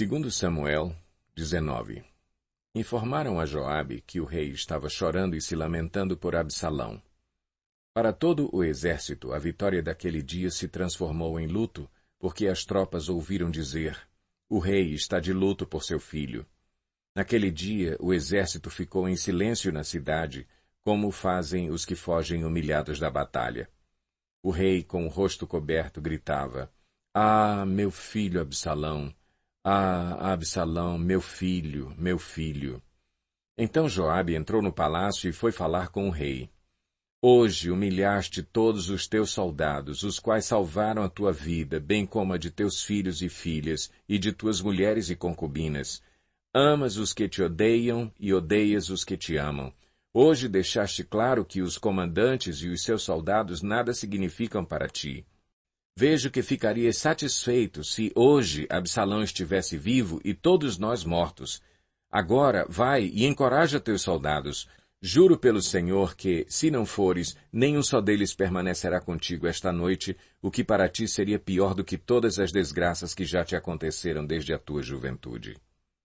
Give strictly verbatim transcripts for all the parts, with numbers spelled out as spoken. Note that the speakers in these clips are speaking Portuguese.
Segundo Samuel dezenove. Informaram a Joabe que o rei estava chorando e se lamentando por Absalão. Para todo o exército, a vitória daquele dia se transformou em luto, porque as tropas ouviram dizer: o rei está de luto por seu filho. Naquele dia, o exército ficou em silêncio na cidade, como fazem os que fogem humilhados da batalha. O rei, com o rosto coberto, gritava: Ah, meu filho Absalão! Ah, Absalão, meu filho, meu filho! Então Joabe entrou no palácio e foi falar com o rei. Hoje humilhaste todos os teus soldados, os quais salvaram a tua vida, bem como a de teus filhos e filhas, e de tuas mulheres e concubinas. Amas os que te odeiam e odeias os que te amam. Hoje deixaste claro que os comandantes e os seus soldados nada significam para ti. Vejo que ficarias satisfeito se hoje Absalão estivesse vivo e todos nós mortos. Agora vai e encoraja teus soldados. Juro pelo Senhor que, se não fores, nenhum só deles permanecerá contigo esta noite, o que para ti seria pior do que todas as desgraças que já te aconteceram desde a tua juventude.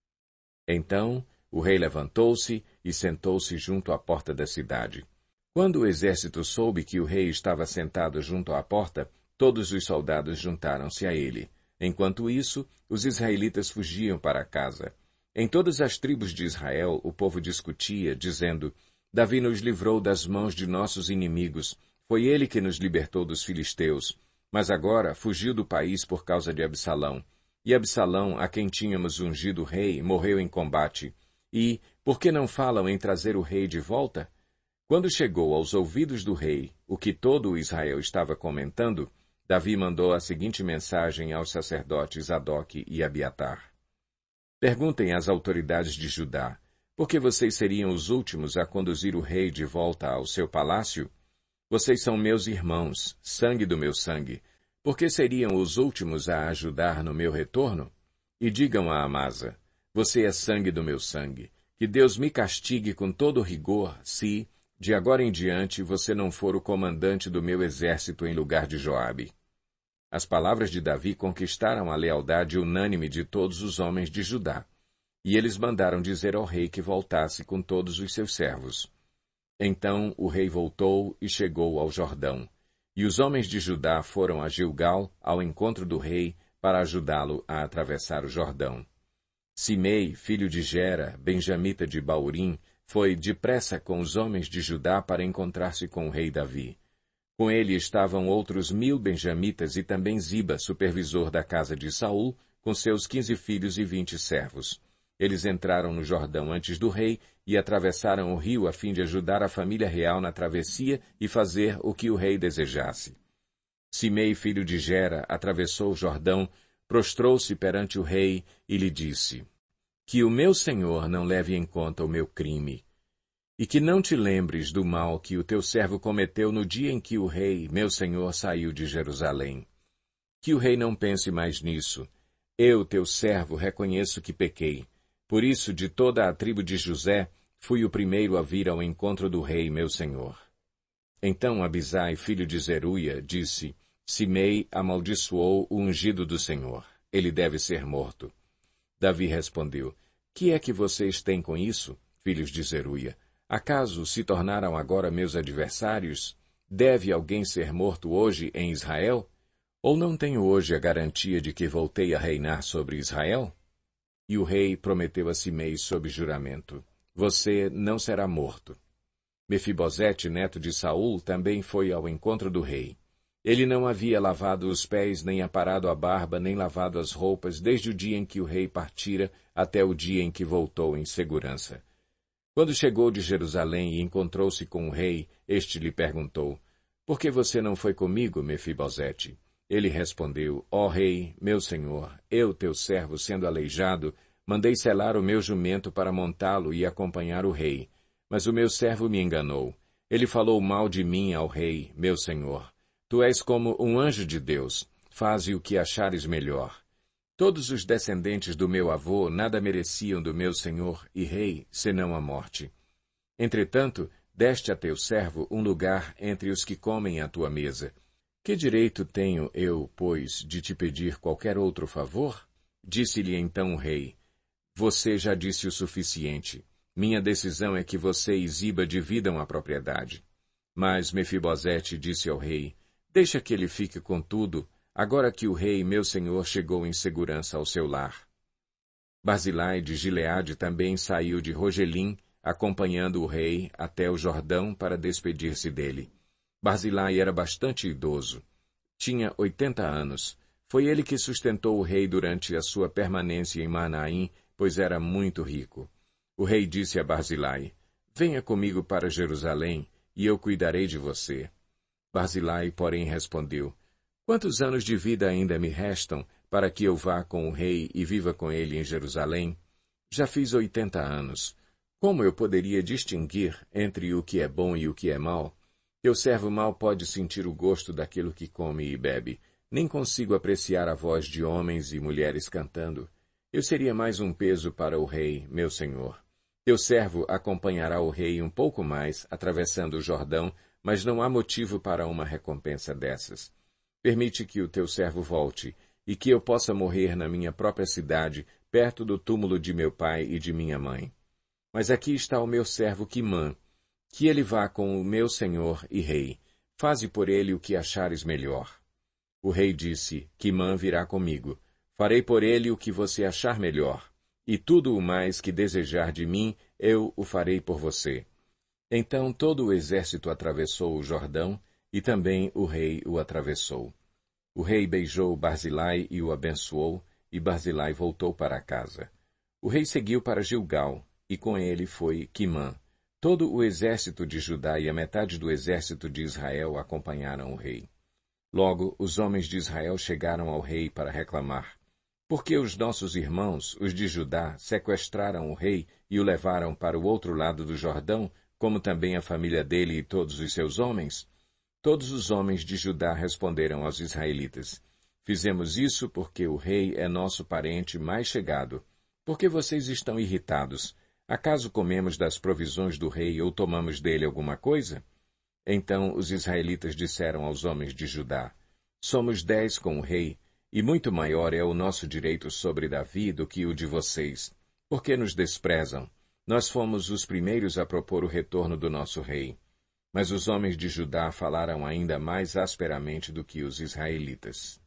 Então o rei levantou-se e sentou-se junto à porta da cidade. Quando o exército soube que o rei estava sentado junto à porta, todos os soldados juntaram-se a ele. Enquanto isso, os israelitas fugiam para casa. Em todas as tribos de Israel, o povo discutia, dizendo: Davi nos livrou das mãos de nossos inimigos. Foi ele que nos libertou dos filisteus. Mas agora fugiu do país por causa de Absalão. E Absalão, a quem tínhamos ungido rei, morreu em combate. E, por que não falam em trazer o rei de volta? Quando chegou aos ouvidos do rei o que todo o Israel estava comentando, Davi mandou a seguinte mensagem aos sacerdotes Zadoque e Abiatar. Perguntem às autoridades de Judá, por que vocês seriam os últimos a conduzir o rei de volta ao seu palácio? Vocês são meus irmãos, sangue do meu sangue. Por que seriam os últimos a ajudar no meu retorno? E digam a Amasa, você é sangue do meu sangue. Que Deus me castigue com todo rigor se, de agora em diante, você não for o comandante do meu exército em lugar de Joabe. As palavras de Davi conquistaram a lealdade unânime de todos os homens de Judá, e eles mandaram dizer ao rei que voltasse com todos os seus servos. Então o rei voltou e chegou ao Jordão, e os homens de Judá foram a Gilgal ao encontro do rei para ajudá-lo a atravessar o Jordão. Simei, filho de Gera, benjamita de Baurim, foi depressa com os homens de Judá para encontrar-se com o rei Davi. Com ele estavam outros mil benjamitas e também Ziba, supervisor da casa de Saul, com seus quinze filhos e vinte servos. Eles entraram no Jordão antes do rei e atravessaram o rio a fim de ajudar a família real na travessia e fazer o que o rei desejasse. Simei, filho de Gera, atravessou o Jordão, prostrou-se perante o rei e lhe disse: Que o meu senhor não leve em conta o meu crime, e que não te lembres do mal que o teu servo cometeu no dia em que o rei, meu senhor, saiu de Jerusalém. Que o rei não pense mais nisso. Eu, teu servo, reconheço que pequei. Por isso, de toda a tribo de José, fui o primeiro a vir ao encontro do rei, meu senhor. Então Abisai, filho de Zeruia, disse: Simei amaldiçoou o ungido do Senhor. Ele deve ser morto. Davi respondeu: Que é que vocês têm com isso, filhos de Zeruia? Acaso se tornaram agora meus adversários? Deve alguém ser morto hoje em Israel? Ou não tenho hoje a garantia de que voltei a reinar sobre Israel? E o rei prometeu a Simei sob juramento: Você não será morto. Mefibosete, neto de Saul, também foi ao encontro do rei. Ele não havia lavado os pés, nem aparado a barba, nem lavado as roupas, desde o dia em que o rei partira até o dia em que voltou em segurança. Quando chegou de Jerusalém e encontrou-se com o rei, este lhe perguntou: Por que você não foi comigo, Mefibosete? Ele respondeu: Ó rei, meu senhor, eu, teu servo, sendo aleijado, mandei selar o meu jumento para montá-lo e acompanhar o rei. Mas o meu servo me enganou. Ele falou mal de mim ao rei, meu senhor. Tu és como um anjo de Deus. Faze o que achares melhor. Todos os descendentes do meu avô nada mereciam do meu senhor e rei, senão a morte. Entretanto, deste a teu servo um lugar entre os que comem à tua mesa. Que direito tenho eu, pois, de te pedir qualquer outro favor? Disse-lhe então o rei: Você já disse o suficiente. Minha decisão é que você e Ziba dividam a propriedade. Mas Mefibosete disse ao rei: Deixa que ele fique com tudo, agora que o rei, meu senhor, chegou em segurança ao seu lar. Barzilai de Gileade também saiu de Rogelim, acompanhando o rei até o Jordão para despedir-se dele. Barzilai era bastante idoso. Tinha oitenta anos. Foi ele que sustentou o rei durante a sua permanência em Manaim, pois era muito rico. O rei disse a Barzilai: Venha comigo para Jerusalém, e eu cuidarei de você. Barzilai, porém, respondeu: Quantos anos de vida ainda me restam para que eu vá com o rei e viva com ele em Jerusalém? Já fiz oitenta anos. Como eu poderia distinguir entre o que é bom e o que é mal? Teu servo mal pode sentir o gosto daquilo que come e bebe. Nem consigo apreciar a voz de homens e mulheres cantando. Eu seria mais um peso para o rei, meu senhor. Teu servo acompanhará o rei um pouco mais, atravessando o Jordão, mas não há motivo para uma recompensa dessas. Permite que o teu servo volte, e que eu possa morrer na minha própria cidade, perto do túmulo de meu pai e de minha mãe. Mas aqui está o meu servo Quimã, que ele vá com o meu senhor e rei. Faze por ele o que achares melhor. O rei disse: Quimã virá comigo. Farei por ele o que você achar melhor. E tudo o mais que desejar de mim, eu o farei por você. Então todo o exército atravessou o Jordão, e também o rei o atravessou. O rei beijou Barzilai e o abençoou, e Barzilai voltou para casa. O rei seguiu para Gilgal, e com ele foi Quimã. Todo o exército de Judá e a metade do exército de Israel acompanharam o rei. Logo, os homens de Israel chegaram ao rei para reclamar: Por que os nossos irmãos, os de Judá, sequestraram o rei e o levaram para o outro lado do Jordão, como também a família dele e todos os seus homens? Todos os homens de Judá responderam aos israelitas: Fizemos isso porque o rei é nosso parente mais chegado. Por que vocês estão irritados? Acaso comemos das provisões do rei ou tomamos dele alguma coisa? Então os israelitas disseram aos homens de Judá: Somos dez com o rei, e muito maior é o nosso direito sobre Davi do que o de vocês. Por que nos desprezam? Nós fomos os primeiros a propor o retorno do nosso rei. Mas os homens de Judá falaram ainda mais asperamente do que os israelitas.